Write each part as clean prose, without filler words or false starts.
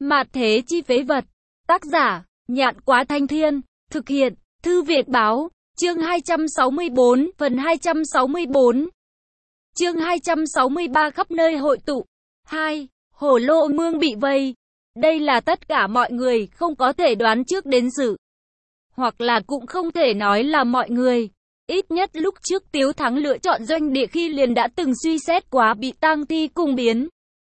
Mạt thế chi phế vật. Tác giả, Nhạn Quá Thanh Thiên. Thực hiện, Thư Việt Báo. Chương 264, phần 264. Chương 263 khắp nơi hội tụ. 2. Hồ Lô Mương bị vây. Đây là tất cả mọi người không có thể đoán trước đến sự. Hoặc là cũng không thể nói là mọi người. Ít nhất lúc trước Tiếu Thắng lựa chọn doanh địa khi liền đã từng suy xét quá bị tang thi cung biến.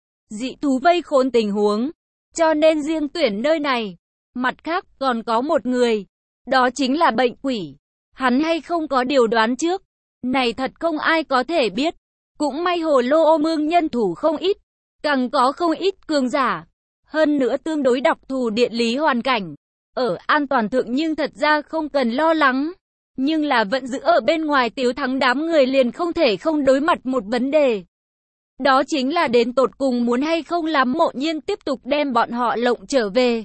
Dị thú vây khốn tình huống. Cho nên riêng tuyển nơi này. Mặt khác còn có một người. Đó chính là bệnh quỷ. Hắn hay không có điều đoán trước. Này thật không ai có thể biết. Cũng may Hồ Lô Mương nhân thủ không ít. Càng có không ít cường giả. Hơn nữa tương đối đặc thù địa lý hoàn cảnh. Ở an toàn thượng nhưng thật ra không cần lo lắng. Nhưng là vẫn giữ ở bên ngoài Tiếu Thắng đám người liền không thể không đối mặt một vấn đề. Đó chính là đến tột cùng muốn hay không làm Mộ Nhiên tiếp tục đem bọn họ lộng trở về.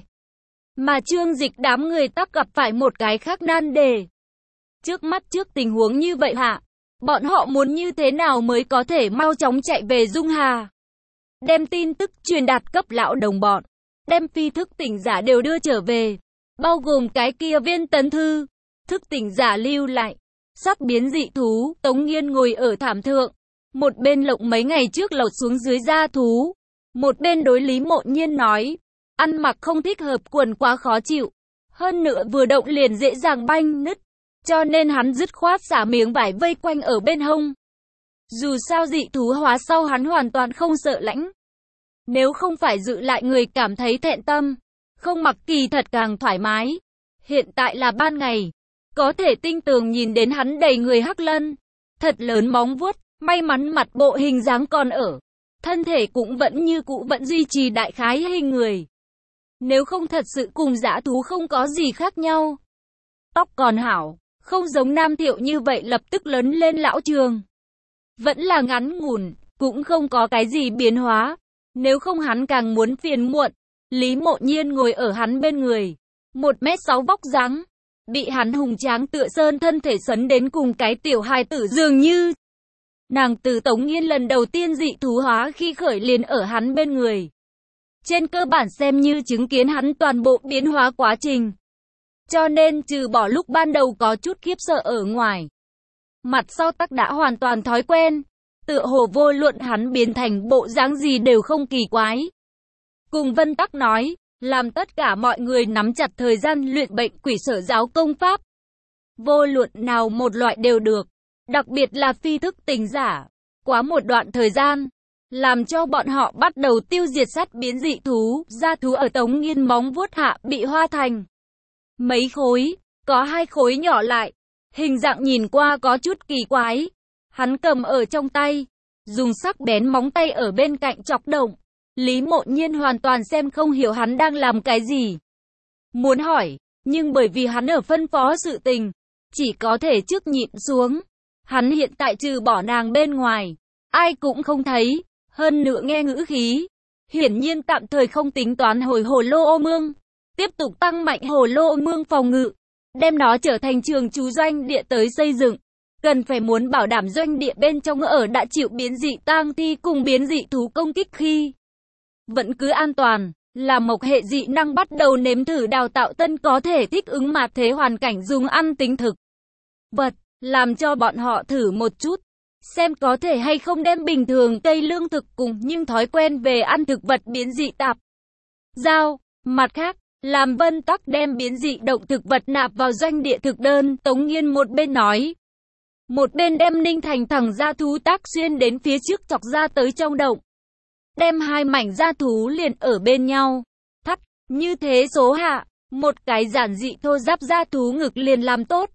Mà Trương Dịch đám người tắc gặp phải một cái khác nan đề. Trước mắt trước tình huống như vậy hạ, bọn họ muốn như thế nào mới có thể mau chóng chạy về Dung Hà. Đem tin tức truyền đạt cấp lão đồng bọn. Đem phi thức tỉnh giả đều đưa trở về. Bao gồm cái kia viên tấn thư. Thức tỉnh giả lưu lại. Sắc biến dị thú. Tống Nghiên ngồi ở thảm thượng. Một bên lộng mấy ngày trước lột xuống dưới da thú. Một bên đối Lý Mộ Nhiên nói. Ăn mặc không thích hợp quần quá khó chịu. Hơn nữa vừa động liền dễ dàng banh nứt. Cho nên hắn dứt khoát xả miếng vải vây quanh ở bên hông. Dù sao dị thú hóa sau hắn hoàn toàn không sợ lãnh. Nếu không phải giữ lại người cảm thấy thẹn tâm. Không mặc kỳ thật càng thoải mái. Hiện tại là ban ngày. Có thể tinh tường nhìn đến hắn đầy người hắc lân. Thật lớn móng vuốt. May mắn mặt bộ hình dáng còn ở. Thân thể cũng vẫn như cũ vẫn duy trì đại khái hình người. Nếu không thật sự cùng dã thú không có gì khác nhau. Tóc còn hảo. Không giống Nam Thiệu như vậy lập tức lớn lên lão trường. Vẫn là ngắn ngủn. Cũng không có cái gì biến hóa. Nếu không hắn càng muốn phiền muộn. Lý Mộ Nhiên ngồi ở hắn bên người. 1m6 vóc dáng. Bị hắn hùng tráng tựa sơn thân thể sấn đến cùng cái tiểu hài tử dường như. Nàng từ Tống Nghiên lần đầu tiên dị thú hóa khi khởi liền ở hắn bên người. Trên cơ bản xem như chứng kiến hắn toàn bộ biến hóa quá trình. Cho nên trừ bỏ lúc ban đầu có chút khiếp sợ ở ngoài. Mặt sau tắc đã hoàn toàn thói quen. Tựa hồ vô luận hắn biến thành bộ dáng gì đều không kỳ quái. Cùng Vân Tắc nói, làm tất cả mọi người nắm chặt thời gian luyện bệnh quỷ sở giáo công pháp. Vô luận nào một loại đều được. Đặc biệt là phi thức tỉnh giả. Quá một đoạn thời gian, làm cho bọn họ bắt đầu tiêu diệt sát biến dị thú. Gia thú ở Tống Nghiên móng vuốt hạ bị hoa thành mấy khối, có 2 khối nhỏ lại. Hình dạng nhìn qua có chút kỳ quái. Hắn cầm ở trong tay, dùng sắc bén móng tay ở bên cạnh chọc động. Lý Mộ Nhiên hoàn toàn xem không hiểu hắn đang làm cái gì. Muốn hỏi, nhưng bởi vì hắn ở phân phó sự tình, chỉ có thể trước nhịn xuống. Hắn hiện tại trừ bỏ nàng bên ngoài, ai cũng không thấy, hơn nữa nghe ngữ khí. Hiển nhiên tạm thời không tính toán hồi Hồ Lô Mương, tiếp tục tăng mạnh Hồ Lô Mương phòng ngự, đem nó trở thành trường trú doanh địa tới xây dựng. Cần phải muốn bảo đảm doanh địa bên trong ở đã chịu biến dị tang thi cùng biến dị thú công kích khi vẫn cứ an toàn, là Mộc hệ dị năng bắt đầu nếm thử đào tạo tân có thể thích ứng mạt thế hoàn cảnh dùng ăn tính thực vật, làm cho bọn họ thử một chút, xem có thể hay không đem bình thường cây lương thực cùng nhưng thói quen về ăn thực vật biến dị tạp giao. Mặt khác, làm Vân Tắc đem biến dị động thực vật nạp vào doanh địa thực đơn. Tống Nghiên một bên nói, một bên đem Ninh Thành thẳng ra thú tác xuyên đến phía trước chọc ra tới trong động. Đem 2 mảnh da thú liền ở bên nhau. Thắt, như thế số hạ, một cái giản dị thô giáp da thú ngực liền làm tốt.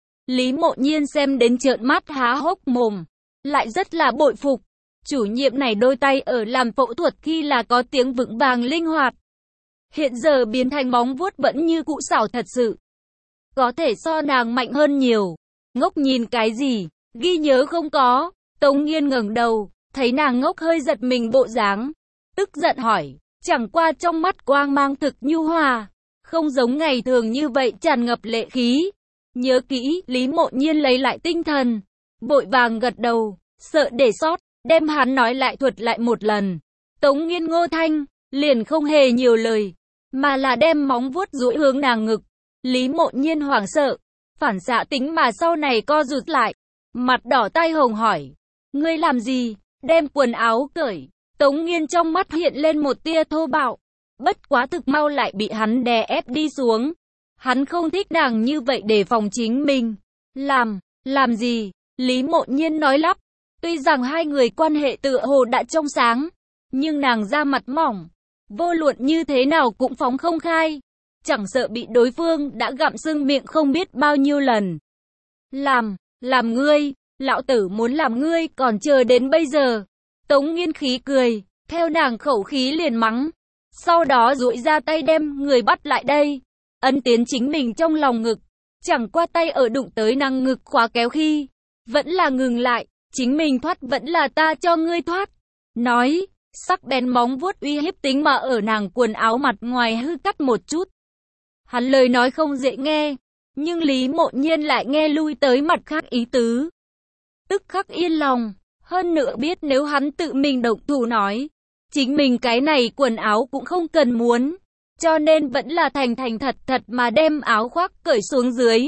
Lý Mộ Nhiên xem đến trợn mắt há hốc mồm. Lại rất là bội phục. Chủ nhiệm này đôi tay ở làm phẫu thuật khi là có tiếng vững vàng linh hoạt. Hiện giờ biến thành móng vuốt vẫn như cụ xảo thật sự. Có thể so nàng mạnh hơn nhiều. Ngốc nhìn cái gì, ghi nhớ không có. Tống Nghiên ngẩng đầu, thấy nàng ngốc hơi giật mình bộ dáng. Tức giận hỏi, chẳng qua trong mắt quang mang thực nhu hòa. Không giống ngày thường như vậy tràn ngập lệ khí. Nhớ kỹ, Lý Mộ Nhiên lấy lại tinh thần. Vội vàng gật đầu, sợ để sót, đem hắn nói lại thuật lại một lần. Tống Nghiên Ngô Thanh, liền không hề nhiều lời, mà là đem móng vuốt duỗi hướng nàng ngực. Lý Mộ Nhiên hoảng sợ, phản xạ tính mà sau này co rụt lại, mặt đỏ tai hồng hỏi, ngươi làm gì, đem quần áo cởi. Tống Nghiên trong mắt hiện lên một tia thô bạo, bất quá thực mau lại bị hắn đè ép đi xuống. Hắn không thích nàng như vậy để phòng chính mình. Làm gì? Lý Mộ Nhiên nói lắp. Tuy rằng hai người quan hệ tựa hồ đã trong sáng, nhưng nàng da mặt mỏng, vô luận như thế nào cũng phóng không khai. Chẳng sợ bị đối phương đã gặm sưng miệng không biết bao nhiêu lần. Làm ngươi, lão tử muốn làm ngươi còn chờ đến bây giờ. Tống Nghiên khí cười, theo nàng khẩu khí liền mắng. Sau đó duỗi ra tay đem người bắt lại đây, ấn tiến chính mình trong lòng ngực. Chẳng qua tay ở đụng tới nàng ngực khóa kéo khi, vẫn là ngừng lại, chính mình thoát vẫn là ta cho ngươi thoát. Nói, sắc bén móng vuốt uy hiếp tính mà ở nàng quần áo mặt ngoài hư cắt một chút. Hắn lời nói không dễ nghe, nhưng Lý Mộ Nhiên lại nghe lui tới mặt khác ý tứ. Tức khắc yên lòng, hơn nữa biết nếu hắn tự mình động thủ nói, chính mình cái này quần áo cũng không cần muốn, cho nên vẫn là thành thật mà đem áo khoác cởi xuống dưới.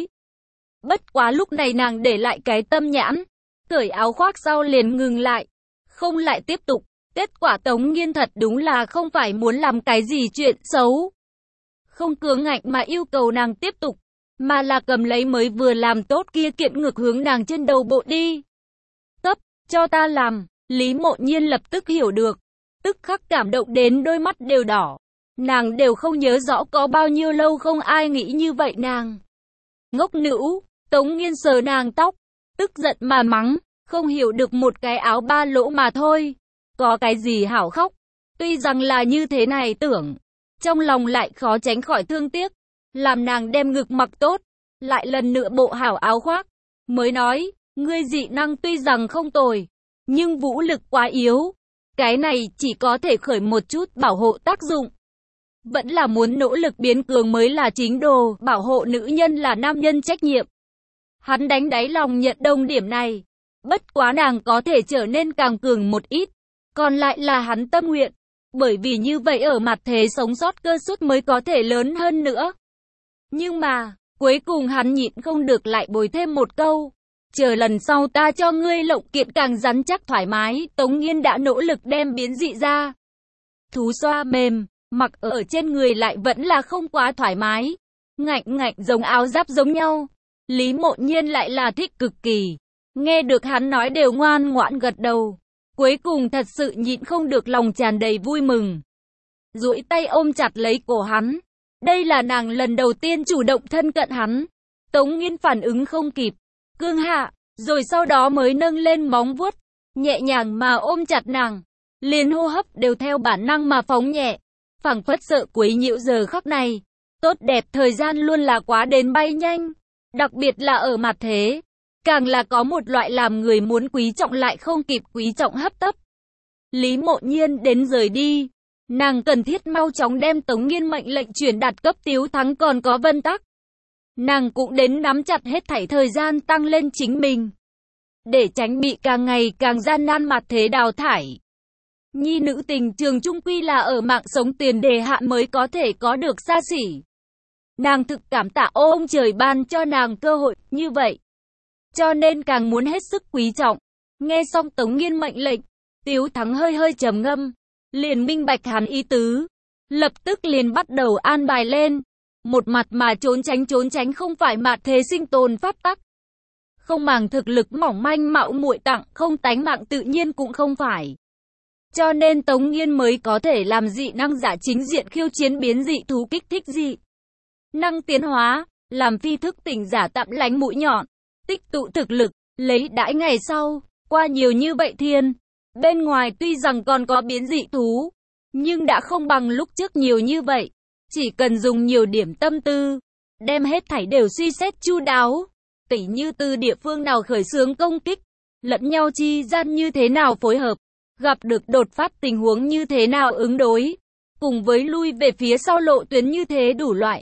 Bất quá lúc này nàng để lại cái tâm nhãn, cởi áo khoác sau liền ngừng lại, không lại tiếp tục. Kết quả Tống Nghiên thật đúng là không phải muốn làm cái gì chuyện xấu, không cưỡng ngạnh mà yêu cầu nàng tiếp tục, mà là cầm lấy mới vừa làm tốt kia kiện ngược hướng nàng trên đầu bộ đi. Cấp, cho ta làm. Lý Mộ Nhiên lập tức hiểu được, tức khắc cảm động đến đôi mắt đều đỏ. Nàng đều không nhớ rõ có bao nhiêu lâu không ai nghĩ như vậy nàng. Ngốc nữ. Tống Nghiên sờ nàng tóc, tức giận mà mắng, không hiểu được một cái áo ba lỗ mà thôi, có cái gì hảo khóc. Tuy rằng là như thế này tưởng, trong lòng lại khó tránh khỏi thương tiếc, làm nàng đem ngực mặc tốt, lại lần nữa bộ hảo áo khoác, mới nói, ngươi dị năng tuy rằng không tồi, nhưng vũ lực quá yếu, cái này chỉ có thể khởi một chút bảo hộ tác dụng. Vẫn là muốn nỗ lực biến cường mới là chính đồ, bảo hộ nữ nhân là nam nhân trách nhiệm. Hắn đánh đáy lòng nhận đồng điểm này, bất quá nàng có thể trở nên càng cường một ít, còn lại là hắn tâm nguyện, bởi vì như vậy ở mặt thế sống sót cơ suất mới có thể lớn hơn nữa. Nhưng mà, cuối cùng hắn nhịn không được lại bồi thêm một câu, chờ lần sau ta cho ngươi lộng kiện càng rắn chắc thoải mái. Tống Nghiên đã nỗ lực đem biến dị ra. Thú xoa mềm, mặc ở trên người lại vẫn là không quá thoải mái, ngạnh giống áo giáp giống nhau. Lý Mộ Nhiên lại là thích cực kỳ, nghe được hắn nói đều ngoan ngoãn gật đầu. Cuối cùng thật sự nhịn không được lòng tràn đầy vui mừng, duỗi tay ôm chặt lấy cổ hắn. Đây là nàng lần đầu tiên chủ động thân cận hắn. Tống Nghiên phản ứng không kịp, cương hạ, rồi sau đó mới nâng lên móng vuốt, nhẹ nhàng mà ôm chặt nàng, liền hô hấp đều theo bản năng mà phóng nhẹ, phảng phất sợ quấy nhiễu giờ khắc này. Tốt đẹp thời gian luôn là quá đến bay nhanh, đặc biệt là ở mặt thế, càng là có một loại làm người muốn quý trọng lại không kịp quý trọng hấp tấp. Lý Mộ Nhiên đến rời đi, nàng cần thiết mau chóng đem Tống Nghiên mệnh lệnh truyền đạt cấp Tiếu Thắng còn có Vân Tắc. Nàng cũng đến nắm chặt hết thảy thời gian tăng lên chính mình, để tránh bị càng ngày càng gian nan mặt thế đào thải. Nhi nữ tình trường chung quy là ở mạng sống tiền đề hạ mới có thể có được xa xỉ. Nàng thực cảm tạ ông trời ban cho nàng cơ hội như vậy, cho nên càng muốn hết sức quý trọng. Nghe xong Tống Nghiên mệnh lệnh, Tiếu Thắng hơi trầm ngâm, liền minh bạch hắn ý tứ, lập tức liền bắt đầu an bài lên. Một mặt mà trốn tránh không phải mặt thế sinh tồn pháp tắc, không màng thực lực mỏng manh mạo muội tặng không tánh mạng tự nhiên cũng không phải. Cho nên Tống Nghiên mới có thể làm dị năng giả chính diện khiêu chiến biến dị thú kích thích dị năng tiến hóa, làm phi thức tỉnh giả tạm lánh mũi nhọn, tích tụ thực lực, lấy đãi ngày sau. Qua nhiều như vậy thiên, bên ngoài tuy rằng còn có biến dị thú, nhưng đã không bằng lúc trước nhiều như vậy. Chỉ cần dùng nhiều điểm tâm tư, đem hết thảy đều suy xét chu đáo, tỉ như từ địa phương nào khởi xướng công kích, lẫn nhau chi gian như thế nào phối hợp, gặp được đột phát tình huống như thế nào ứng đối, cùng với lui về phía sau lộ tuyến như thế đủ loại.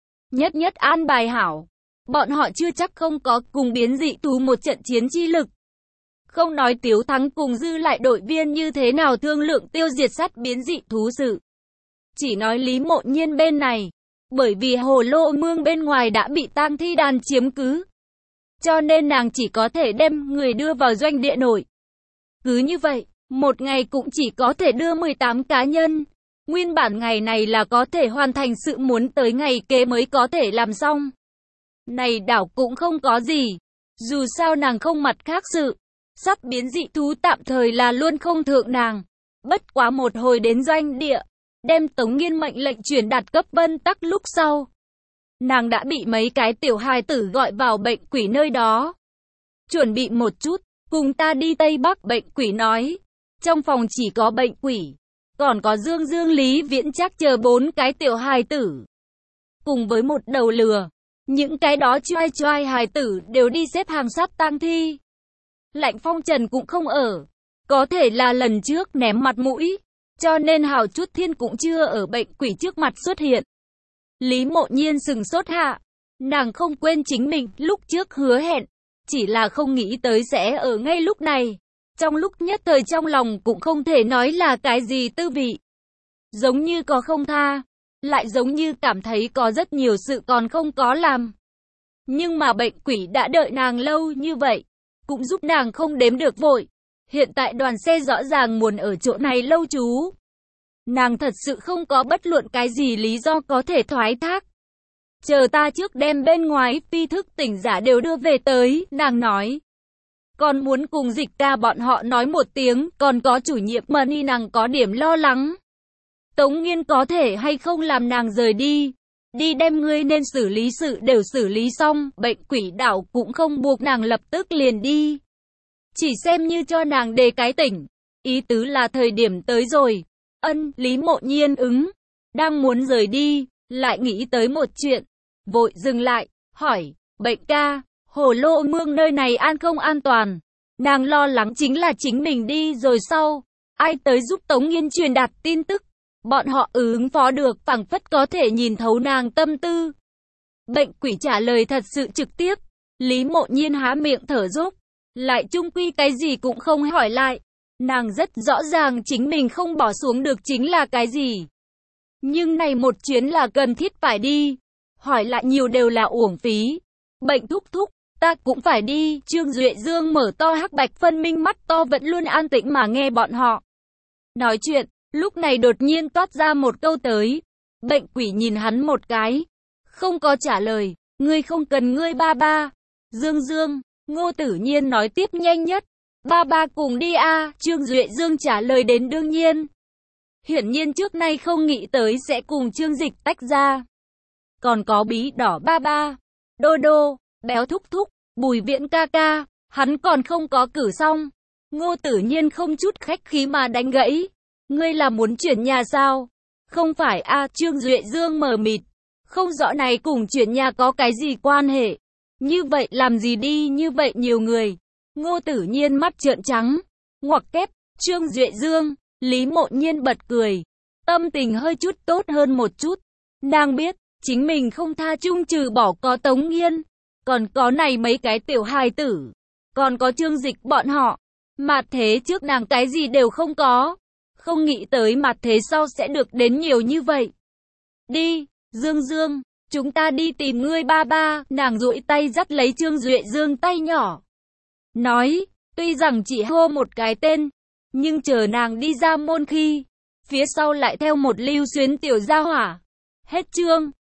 Nhất an bài hảo, bọn họ chưa chắc không có cùng biến dị thú một trận chiến chi lực. Không nói Tiếu Thắng cùng dư lại đội viên như thế nào thương lượng tiêu diệt sát biến dị thú sự. chỉ nói Lý Mộ Nhiên bên này. Bởi vì Hồ Lô Mương bên ngoài đã bị tang thi đàn chiếm cứ. Cho nên nàng chỉ có thể đem người đưa vào doanh địa nội. Cứ như vậy, một ngày cũng chỉ có thể đưa 18 cá nhân. Nguyên bản ngày này là có thể hoàn thành sự muốn tới ngày kế mới có thể làm xong. Này đảo cũng không có gì. Dù sao nàng không mặt khác sự. Sắp biến dị thú tạm thời là luôn không thượng nàng. Bất quá một hồi đến doanh địa, đem Tống Nghiên mệnh lệnh truyền đạt cấp Vân Tắc lúc sau. Nàng đã bị mấy cái tiểu hài tử gọi vào bệnh quỷ nơi đó. Chuẩn bị một chút, cùng ta đi Tây Bắc, bệnh quỷ nói. Trong phòng chỉ có bệnh quỷ, còn có Dương Dương, Lý Viễn Trác chờ 4 cái tiểu hài tử. Cùng với một đầu lừa, những cái đó choai choai hài tử đều đi xếp hàng sát tang thi. Lạnh Phong Trần cũng không ở, có thể là lần trước ném mặt mũi, cho nên hào chút thiên cũng chưa ở bệnh quỷ trước mặt xuất hiện. Lý Mộ Nhiên sừng sốt hạ, nàng không quên chính mình lúc trước hứa hẹn, chỉ là không nghĩ tới sẽ ở ngay lúc này. Trong lúc nhất thời trong lòng cũng không thể nói là cái gì tư vị. Giống như có không tha, lại giống như cảm thấy có rất nhiều sự còn không có làm. Nhưng mà bệnh quỷ đã đợi nàng lâu như vậy, cũng giúp nàng không đếm được vội. Hiện tại đoàn xe rõ ràng muốn ở chỗ này lâu trú. Nàng thật sự không có bất luận cái gì lý do có thể thoái thác. Chờ ta trước đem bên ngoài phi thức tỉnh giả đều đưa về tới, nàng nói. Còn muốn cùng Dịch Ca bọn họ nói một tiếng, còn có chủ nhiệm Money nàng có điểm lo lắng. Tống Nghiên có thể hay không làm nàng rời đi. Đi đem ngươi nên xử lý sự đều xử lý xong, bệnh quỷ đảo cũng không buộc nàng lập tức liền đi. Chỉ xem như cho nàng đề cái tỉnh. Ý tứ là thời điểm tới rồi. Ân, Lý Mộ Nhiên ứng. Đang muốn rời đi, lại nghĩ tới một chuyện. Vội dừng lại, hỏi, bệnh ca, Hồ Lô Mương nơi này an không an toàn? Nàng lo lắng chính là chính mình đi rồi sau. Ai tới giúp Tống Nghiên truyền đạt tin tức? Bọn họ ứng phó được, phảng phất có thể nhìn thấu nàng tâm tư. Bệnh quỷ trả lời thật sự trực tiếp. Lý Mộ Nhiên há miệng thở dốc, lại chung quy cái gì cũng không hỏi lại. Nàng rất rõ ràng chính mình không bỏ xuống được chính là cái gì. Nhưng này một chuyến là cần thiết phải đi. Hỏi lại nhiều đều là uổng phí. Bệnh thúc thúc, ta cũng phải đi. Trương Duệ Dương mở to hắc bạch phân minh mắt to vẫn luôn an tĩnh mà nghe bọn họ nói chuyện. Lúc này đột nhiên toát ra một câu tới. Bệnh quỷ nhìn hắn một cái, không có trả lời. Ngươi không cần ngươi ba ba. Dương Dương, Ngô Tử Nhiên nói tiếp nhanh nhất. Ba ba cùng đi a. Trương Duệ Dương trả lời đến đương nhiên. Hiển nhiên trước nay không nghĩ tới sẽ cùng Trương Dịch tách ra. Còn có Bí Đỏ ba ba, Đô Đô, Béo thúc thúc, Bùi Viễn ca ca, hắn còn không có cử xong. Ngô Tử Nhiên không chút khách khí mà đánh gãy. Ngươi là muốn chuyển nhà sao? Không phải a. Trương Duệ Dương mờ mịt, không rõ này cùng chuyển nhà có cái gì quan hệ. Như vậy làm gì đi như vậy nhiều người? Ngô Tử Nhiên mắt trợn trắng, ngoặc kép. Trương Duệ Dương, Lý Mộ Nhiên bật cười, tâm tình hơi chút tốt hơn một chút. Nàng biết, chính mình không tha chung trừ bỏ có Tống Nghiên, còn có này mấy cái tiểu hài tử, còn có Trương Dịch bọn họ. Mà thế trước nàng cái gì đều không có, không nghĩ tới mà thế sau sẽ được đến nhiều như vậy. Đi, Dương Dương, chúng ta đi tìm ngươi ba ba. Nàng duỗi tay dắt lấy Trương Duệ Dương tay nhỏ, nói, tuy rằng chỉ hô một cái tên, nhưng chờ nàng đi ra môn khi, phía sau lại theo một lưu xuyến tiểu gia hỏa. Hết chương.